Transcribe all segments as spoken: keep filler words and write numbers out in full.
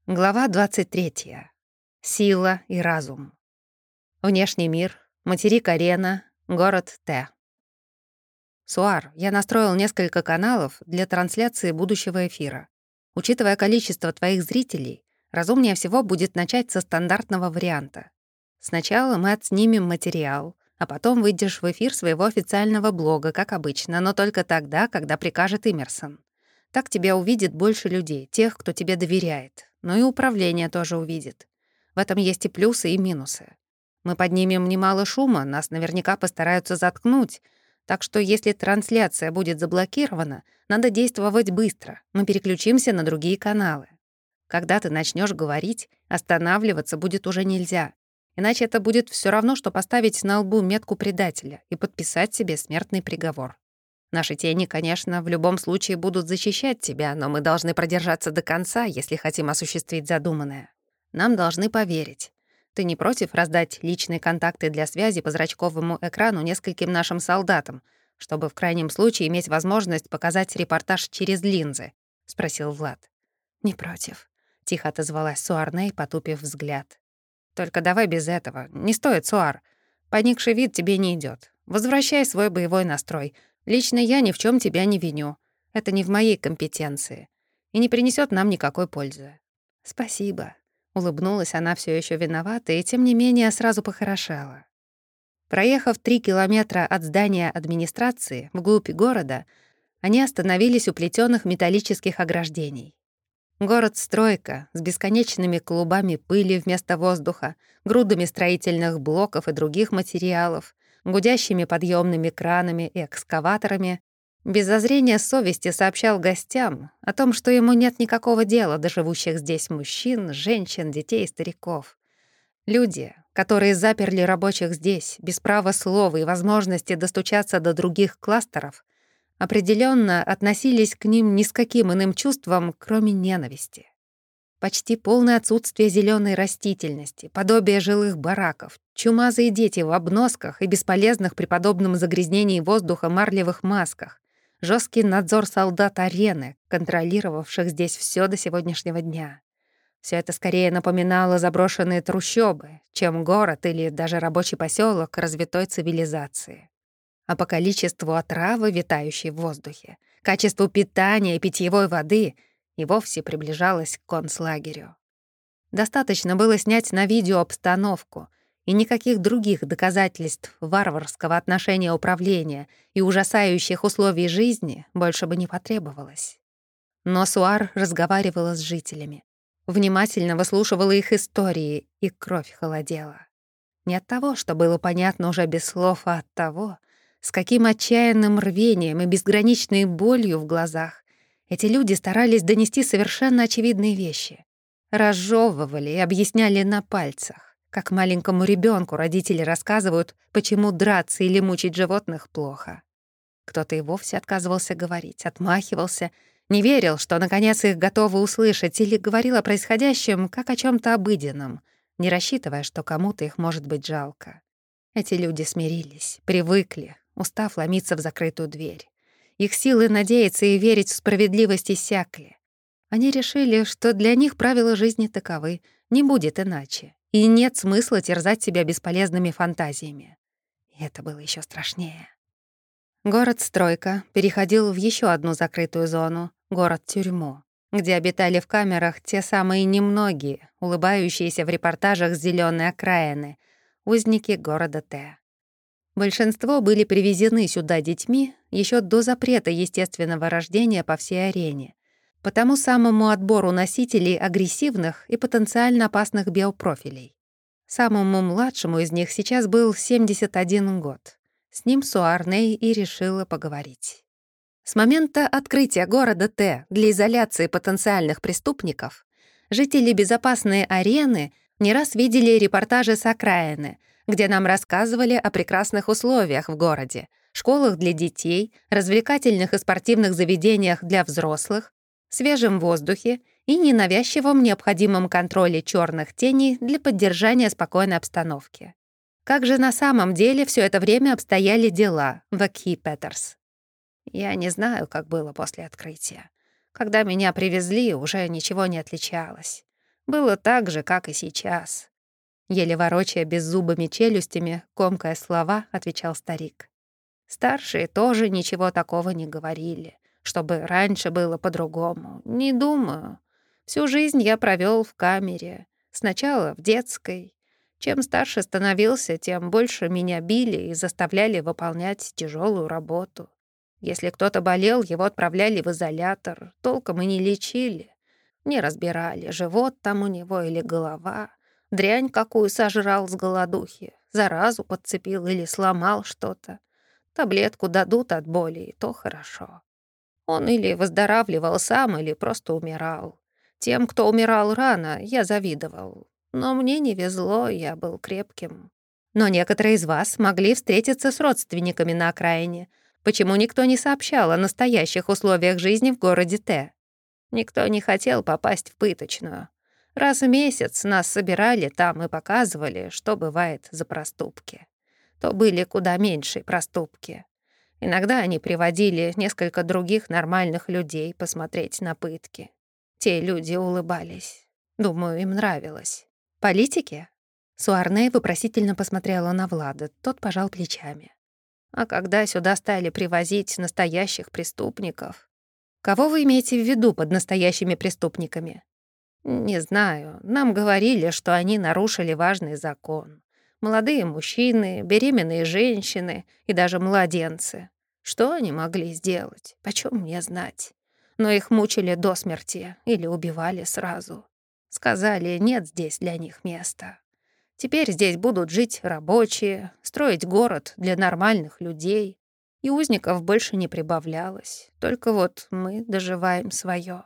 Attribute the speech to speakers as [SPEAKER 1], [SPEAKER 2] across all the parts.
[SPEAKER 1] Глава двадцать третья. Сила и разум. Внешний мир, материк Арена, город Т. Суар, я настроил несколько каналов для трансляции будущего эфира. Учитывая количество твоих зрителей, разумнее всего будет начать со стандартного варианта. Сначала мы отснимем материал, а потом выйдешь в эфир своего официального блога, как обычно, но только тогда, когда прикажет Имерсон. Так тебя увидит больше людей, тех, кто тебе доверяет. Но и управление тоже увидит. В этом есть и плюсы, и минусы. Мы поднимем немало шума, нас наверняка постараются заткнуть. Так что если трансляция будет заблокирована, надо действовать быстро. Мы переключимся на другие каналы. Когда ты начнешь говорить, останавливаться будет уже нельзя. Иначе это будет все равно, что поставить на лбу метку предателя и подписать себе смертный приговор. Наши тени, конечно, в любом случае будут защищать тебя, но мы должны продержаться до конца, если хотим осуществить задуманное. Нам должны поверить. Ты не против раздать личные контакты для связи по зрачковому экрану нескольким нашим солдатам, чтобы в крайнем случае иметь возможность показать репортаж через линзы?» — спросил Влад. «Не против», — тихо отозвалась Суарней, потупив взгляд. «Только давай без этого. Не стоит, Суар. Поникший вид тебе не идёт. Возвращай свой боевой настрой. Лично я ни в чем тебя не виню. Это не в моей компетенции и не принесет нам никакой пользы». «Спасибо», — улыбнулась она все еще виновата и, тем не менее, сразу похорошела. Проехав три километра от здания администрации вглубь города, они остановились у плетёных металлических ограждений. Город-стройка с бесконечными клубами пыли вместо воздуха, грудами строительных блоков и других материалов, гудящими подъемными кранами и экскаваторами, без зазрения совести сообщал гостям о том, что ему нет никакого дела до живущих здесь мужчин, женщин, детей и стариков. Люди, которые заперли рабочих здесь, без права слова и возможности достучаться до других кластеров, определенно относились к ним ни с каким иным чувством, кроме ненависти. Почти полное отсутствие зеленой растительности, подобие жилых бараков, чумазые дети в обносках и бесполезных при подобном загрязнении воздуха марлевых масках, жесткий надзор солдат арены, контролировавших здесь все до сегодняшнего дня. Все это скорее напоминало заброшенные трущобы, чем город или даже рабочий поселок развитой цивилизации. А по количеству отравы, витающей в воздухе, качеству питания и питьевой воды — и вовсе приближалась к концлагерю. Достаточно было снять на видео обстановку, и никаких других доказательств варварского отношения управления и ужасающих условий жизни больше бы не потребовалось. Но Суар разговаривала с жителями, внимательно выслушивала их истории, и кровь холодела. Не от того, что было понятно уже без слов, а от того, с каким отчаянным рвением и безграничной болью в глазах эти люди старались донести совершенно очевидные вещи. Разжевывали и объясняли на пальцах, как маленькому ребенку родители рассказывают, почему драться или мучить животных плохо. Кто-то и вовсе отказывался говорить, отмахивался, не верил, что наконец их готовы услышать, или говорил о происходящем как о чем то обыденном, не рассчитывая, что кому-то их может быть жалко. Эти люди смирились, привыкли, устав ломиться в закрытую дверь. Их силы надеяться и верить в справедливость иссякли. Они решили, что для них правила жизни таковы, не будет иначе, и нет смысла терзать себя бесполезными фантазиями. И это было еще страшнее. Город-стройка переходил в еще одну закрытую зону — город-тюрьму, где обитали в камерах те самые немногие, улыбающиеся в репортажах с зелёной окраины, узники города Т. Большинство были привезены сюда детьми еще до запрета естественного рождения по всей арене, по тому самому отбору носителей агрессивных и потенциально опасных биопрофилей. Самому младшему из них сейчас был семьдесят один год. С ним Суарней и решила поговорить. С момента открытия города Т для изоляции потенциальных преступников жители безопасной арены не раз видели репортажи с окраины, где нам рассказывали о прекрасных условиях в городе, школах для детей, развлекательных и спортивных заведениях для взрослых, свежем воздухе и ненавязчивом необходимом контроле черных теней для поддержания спокойной обстановки. Как же на самом деле все это время обстояли дела в Акхи-Петерс? Я не знаю, как было после открытия. Когда меня привезли, уже ничего не отличалось. Было так же, как и сейчас. Еле ворочая беззубыми челюстями, комкая слова, отвечал старик. Старшие тоже ничего такого не говорили, чтобы раньше было по-другому. Не думаю. Всю жизнь я провёл в камере. Сначала в детской. Чем старше становился, тем больше меня били и заставляли выполнять тяжелую работу. Если кто-то болел, его отправляли в изолятор, толком и не лечили. Не разбирали, живот там у него или голова, дрянь какую сожрал с голодухи, заразу подцепил или сломал что-то. Таблетку дадут от боли, и то хорошо. Он или выздоравливал сам, или просто умирал. Тем, кто умирал рано, я завидовал. Но мне не везло, я был крепким. Но некоторые из вас могли встретиться с родственниками на окраине. Почему никто не сообщал о настоящих условиях жизни в городе Т? Никто не хотел попасть в пыточную. Раз в месяц нас собирали там и показывали, что бывает за проступки. То были куда меньшие проступки. Иногда они приводили несколько других нормальных людей посмотреть на пытки. Те люди улыбались. Думаю, им нравилось. Политики? Суарне вопросительно посмотрела на Влада. Тот пожал плечами. А когда сюда стали привозить настоящих преступников... Кого вы имеете в виду под настоящими преступниками? Не знаю. Нам говорили, что они нарушили важный закон. Молодые мужчины, беременные женщины и даже младенцы. Что они могли сделать? Почем мне знать? Но их мучили до смерти или убивали сразу. Сказали, нет здесь для них места. Теперь здесь будут жить рабочие, строить город для нормальных людей. И узников больше не прибавлялось. Только вот мы доживаем своё.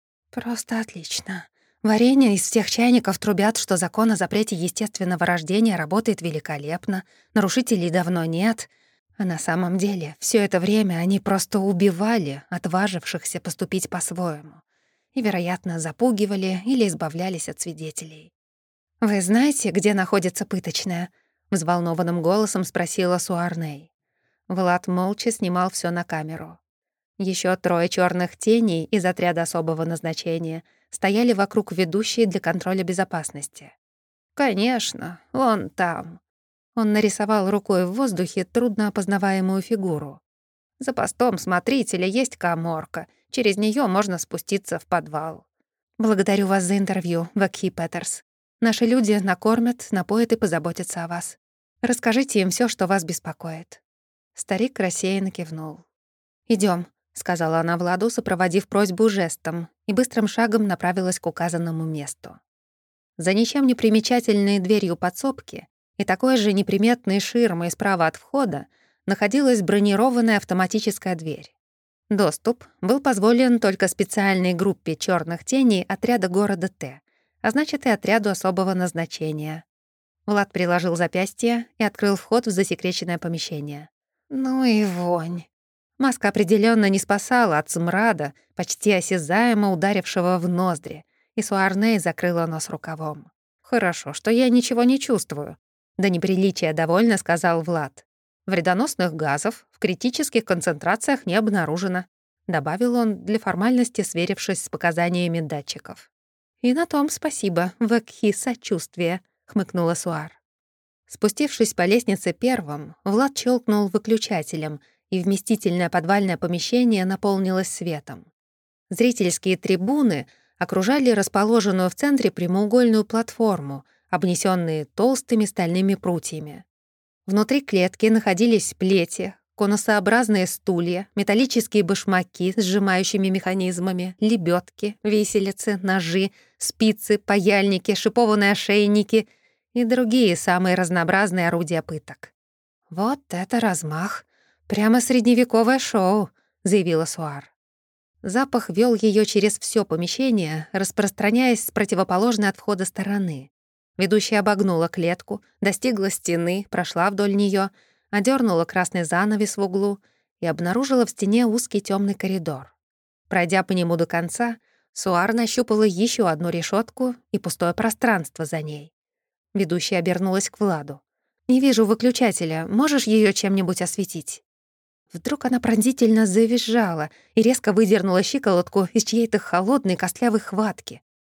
[SPEAKER 1] Просто отлично. Варенье из всех чайников трубят, что закон о запрете естественного рождения работает великолепно, нарушителей давно нет. А на самом деле всё это время они просто убивали отважившихся поступить по-своему. И, вероятно, запугивали или избавлялись от свидетелей. «Вы знаете, где находится пыточная?» — взволнованным голосом спросила Суарней. Влад молча снимал всё на камеру. Ещё трое чёрных теней из отряда особого назначения стояли вокруг ведущей для контроля безопасности. «Конечно, вон там». Он нарисовал рукой в воздухе трудно опознаваемую фигуру. «За постом смотрителя есть каморка. Через неё можно спуститься в подвал». «Благодарю вас за интервью, Вакхи Петерс. Наши люди накормят, напоят и позаботятся о вас. Расскажите им всё, что вас беспокоит». Старик рассеянно кивнул. «Идём», — сказала она Владу, сопроводив просьбу жестом, и быстрым шагом направилась к указанному месту. За ничем не примечательной дверью подсобки и такой же неприметной ширмой справа от входа находилась бронированная автоматическая дверь. Доступ был позволен только специальной группе чёрных теней отряда города Т, а значит и отряду особого назначения. Влад приложил запястье и открыл вход в засекреченное помещение. Ну и вонь. Маска определённо не спасала от смрада, почти осязаемо ударившего в ноздри, и Суарней закрыла нос рукавом. «Хорошо, что я ничего не чувствую», — до неприличия довольно сказал Влад. «Вредоносных газов в критических концентрациях не обнаружено», — добавил он, для формальности сверившись с показаниями датчиков. «И на том спасибо, Вакхи, сочувствие», — хмыкнула Суар. Спустившись по лестнице первым, Влад щелкнул выключателем, и вместительное подвальное помещение наполнилось светом. Зрительские трибуны окружали расположенную в центре прямоугольную платформу, обнесённые толстыми стальными прутьями. Внутри клетки находились плети, конусообразные стулья, металлические башмаки с сжимающими механизмами, лебёдки, виселицы, ножи, спицы, паяльники, шипованные ошейники и другие самые разнообразные орудия пыток. «Вот это размах! Прямо средневековое шоу!» — заявила Суар. Запах вёл её через всё помещение, распространяясь с противоположной от входа стороны. Ведущая обогнула клетку, достигла стены, прошла вдоль неё, одёрнула красный занавес в углу и обнаружила в стене узкий тёмный коридор. Пройдя по нему до конца, Суар нащупала ещё одну решётку и пустое пространство за ней. Ведущая обернулась к Владу. «Не вижу выключателя. Можешь её чем-нибудь осветить?» Вдруг она пронзительно завизжала и резко выдернула щиколотку из чьей-то холодной костлявой хватки.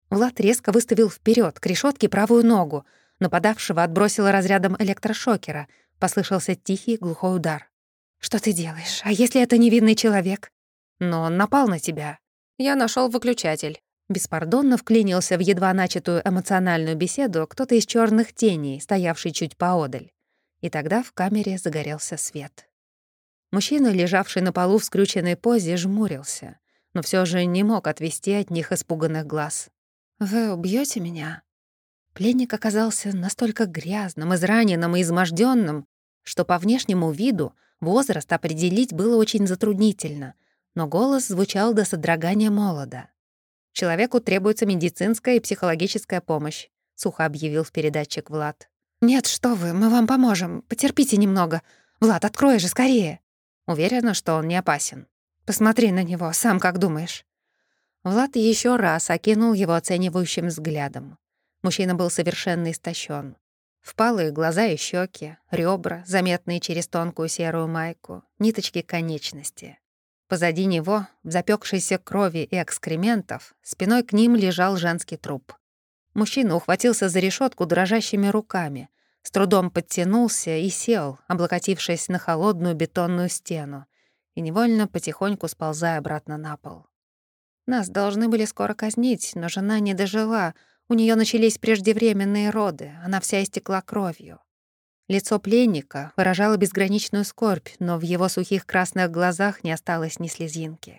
[SPEAKER 1] Влад резко выставил вперед к решетке правую ногу. Нападавшего отбросило разрядом электрошокера. Послышался тихий глухой удар. «Что ты делаешь? А если это невинный человек?» «Но он напал на тебя». «Я нашел выключатель». Беспардонно вклинился в едва начатую эмоциональную беседу кто-то из черных теней, стоявший чуть поодаль. И тогда в камере загорелся свет. Мужчина, лежавший на полу в скрюченной позе, жмурился, но все же не мог отвести от них испуганных глаз. «Вы убьете меня?» Пленник оказался настолько грязным, израненным и измождённым, что по внешнему виду возраст определить было очень затруднительно, но голос звучал до содрогания молода. «Человеку требуется медицинская и психологическая помощь», — сухо объявил в передатчик Влад. «Нет, что вы, мы вам поможем. Потерпите немного. Влад, открой же скорее!» Уверена, что он не опасен. «Посмотри на него, сам как думаешь?» Влад еще раз окинул его оценивающим взглядом. Мужчина был совершенно истощен. Впалые глаза и щеки, ребра, заметные через тонкую серую майку, ниточки конечности. Позади него, в запекшейся крови и экскрементов, спиной к ним лежал женский труп. Мужчина ухватился за решетку дрожащими руками, с трудом подтянулся и сел, облокотившись на холодную бетонную стену, и невольно потихоньку сползая обратно на пол. Нас должны были скоро казнить, но жена не дожила, у нее начались преждевременные роды, она вся истекла кровью. Лицо пленника выражало безграничную скорбь, но в его сухих красных глазах не осталось ни слезинки.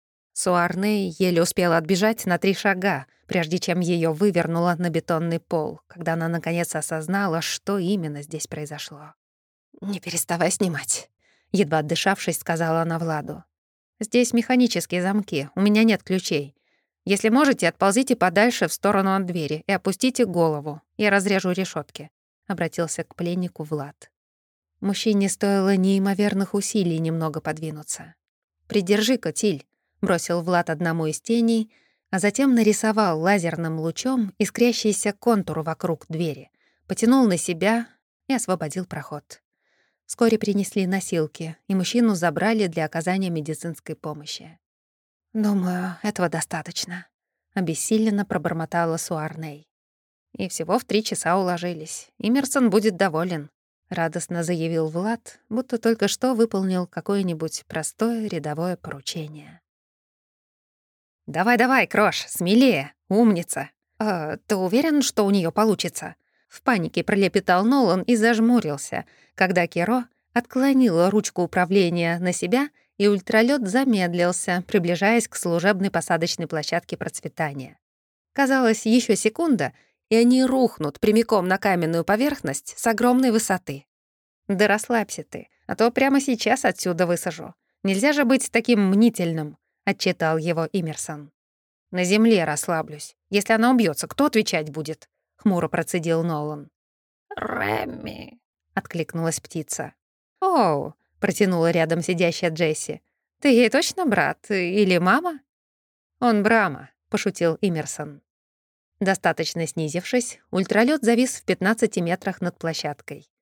[SPEAKER 1] Суарней еле успела отбежать на три шага, прежде чем ее вывернуло на бетонный пол, когда она наконец осознала, что именно здесь произошло. «Не переставай снимать», — едва отдышавшись, сказала она Владу. «Здесь механические замки, у меня нет ключей. Если можете, отползите подальше в сторону от двери и опустите голову. Я разрежу решетки», — обратился к пленнику Влад. Мужчине стоило неимоверных усилий немного подвинуться. «Придержи-ка, Тиль», — бросил Влад одному из теней, а затем нарисовал лазерным лучом искрящийся контур вокруг двери, потянул на себя и освободил проход. Вскоре принесли носилки, и мужчину забрали для оказания медицинской помощи. «Думаю, этого достаточно», — обессиленно пробормотала Суарней. «И всего в три часа уложились. Имерсон будет доволен», — радостно заявил Влад, будто только что выполнил какое-нибудь простое рядовое поручение. «Давай-давай, Крош, смелее, умница!» «Э, ты уверен, что у нее получится?» В панике пролепетал Нолан и зажмурился, когда Керо отклонила ручку управления на себя, и ультралёт замедлился, приближаясь к служебной посадочной площадке процветания. Казалось, еще секунда, и они рухнут прямиком на каменную поверхность с огромной высоты. «Да расслабься ты, а то прямо сейчас отсюда высажу. Нельзя же быть таким мнительным», — отчитал его Имерсон. «На земле расслаблюсь. Если она убьется, кто отвечать будет?» — хмуро процедил Нолан.
[SPEAKER 2] «Рэмми»,
[SPEAKER 1] — откликнулась птица. «Оу», — протянула рядом сидящая Джесси. «Ты ей точно брат или мама?» «Он Брама», — пошутил Имерсон. Достаточно снизившись, ультралёт завис в пятнадцати метрах над площадкой.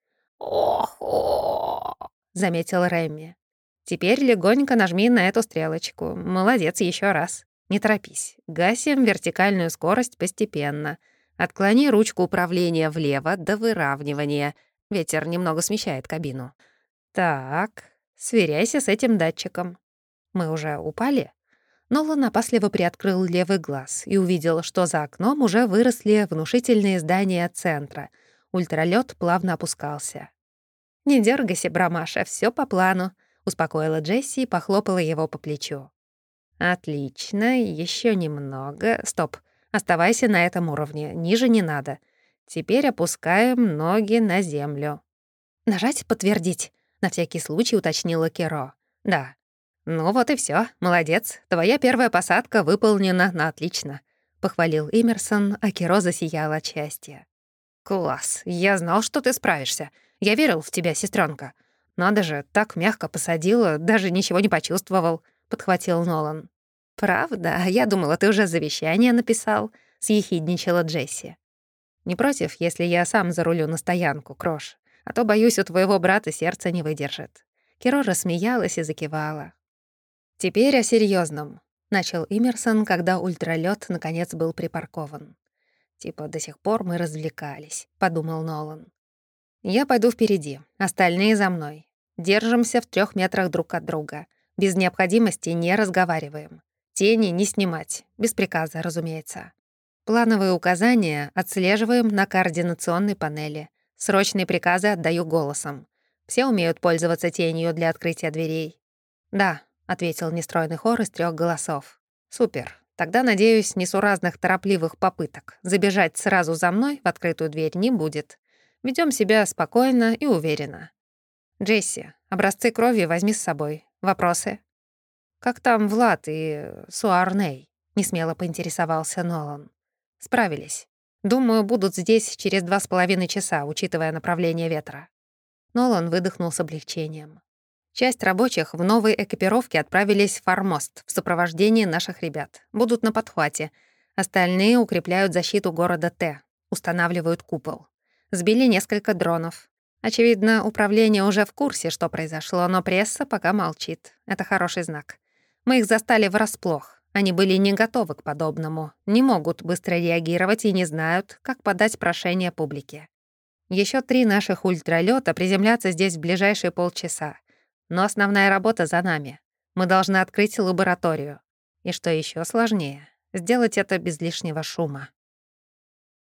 [SPEAKER 2] «Ох-о!»
[SPEAKER 1] — заметил Рэмми. «Теперь легонько нажми на эту стрелочку. Молодец, еще раз. Не торопись. Гасим вертикальную скорость постепенно. Отклони ручку управления влево до выравнивания. Ветер немного смещает кабину. Так, сверяйся с этим датчиком. Мы уже упали?» Нолан опасливо приоткрыл левый глаз и увидел, что за окном уже выросли внушительные здания центра. Ультралёт плавно опускался. «Не дергайся, Брамаша, все по плану», — успокоила Джесси и похлопала его по плечу. «Отлично, еще немного. Стоп, оставайся на этом уровне, ниже не надо. Теперь опускаем ноги на землю». «Нажать «Подтвердить», — на всякий случай уточнила Керо. «Да». «Ну вот и все, молодец. Твоя первая посадка выполнена на отлично», — похвалил Имерсон, а Керо засиял от счастья. «Класс, я знал, что ты справишься. Я верил в тебя, сестренка. Надо же, так мягко посадила, даже ничего не почувствовал», — подхватил Нолан. «Правда? Я думала, ты уже завещание написал», — съехидничала Джесси. «Не против, если я сам зарулю на стоянку, Крош? А то, боюсь, у твоего брата сердце не выдержит». Керо рассмеялась и закивала. «Теперь о серьезном. Начал Имерсон, когда ультралёт наконец был припаркован. «Типа до сих пор мы развлекались», — подумал Нолан. «Я пойду впереди, остальные за мной. Держимся в трех метрах друг от друга. Без необходимости не разговариваем. Тени не снимать, без приказа, разумеется. Плановые указания отслеживаем на координационной панели. Срочные приказы отдаю голосом. Все умеют пользоваться тенью для открытия дверей?» «Да», — ответил нестройный хор из трех голосов. «Супер. Тогда, надеюсь, несуразных торопливых попыток забежать сразу за мной в открытую дверь не будет. Ведем себя спокойно и уверенно. Джесси, образцы крови возьми с собой. Вопросы?» «Как там Влад и Суарней?» — несмело поинтересовался Нолан. «Справились. Думаю, будут здесь через два с половиной часа, учитывая направление ветра». Нолан выдохнул с облегчением. Часть рабочих в новой экипировке отправились в Фармост в сопровождении наших ребят. Будут на подхвате. Остальные укрепляют защиту города Т, устанавливают купол. Сбили несколько дронов. Очевидно, управление уже в курсе, что произошло, но пресса пока молчит. Это хороший знак. Мы их застали врасплох. Они были не готовы к подобному, не могут быстро реагировать и не знают, как подать прошение публике. Еще три наших ультралёта приземлятся здесь в ближайшие полчаса. Но основная работа за нами. Мы должны открыть лабораторию. И что еще сложнее, сделать это без лишнего шума.